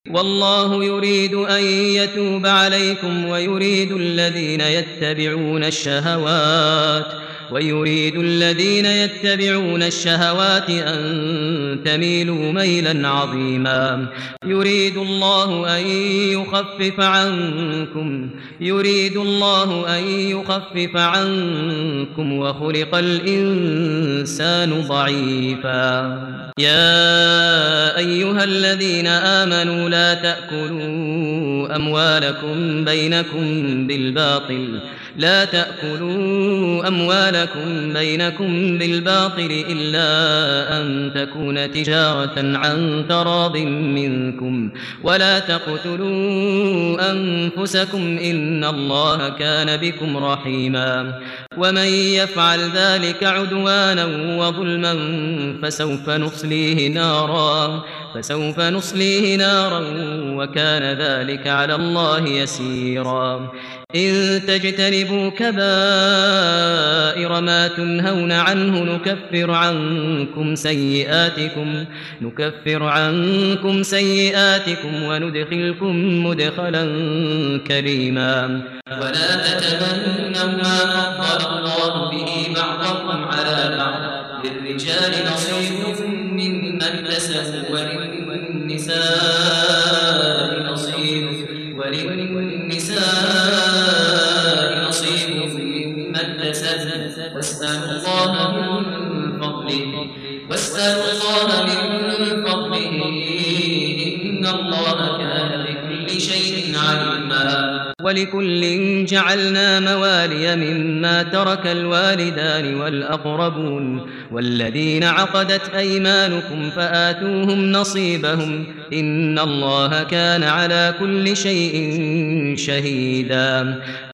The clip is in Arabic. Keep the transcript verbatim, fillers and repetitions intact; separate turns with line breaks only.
والله يريد أن يتوب عليكم ويريد الذين يتبعون الشهوات ويريد الذين يتبعون الشهوات أن تميلوا ميلا عظيما يريد الله أن يخفف عنكم يريد الله أن يخفف عنكم وخلق الإنسان ضعيفا يا أيها الذين آمنوا لا تأكلوا أموالكم بينكم بالباطل لا تأكلوا أموالكم بينكم بالباطل إلا أن تكون تجارة عن تراض منكم ولا تقتلوا أنفسكم إن الله كان بكم رحيما ومن يفعل ذلك عدوانا وظلما فسوف نصليه نارا فسوف نصليه نارا وكان ذلك على الله يسيرا إن تجتنبوا كبائر ما تنهون عنه نكفر عنكم سيئاتكم نكفر عنكم سيئاتكم وندخلكم مدخلا كريما ولا تتمنوا ما فضل الله به بعضكم على بعض للرجال نصيب مما اكتسبوا وللنساء نصيب وللنساء نصيب مما اكتسبن واسألوا الله من فضله واسألوا الله من فضله إن الله كان بكل شيء عليما ولكل جعلنا موالي مما ترك الوالدان والأقربون والذين عقدت أيمانكم فآتوهم نصيبهم إن الله كان على كل شيء شهيدا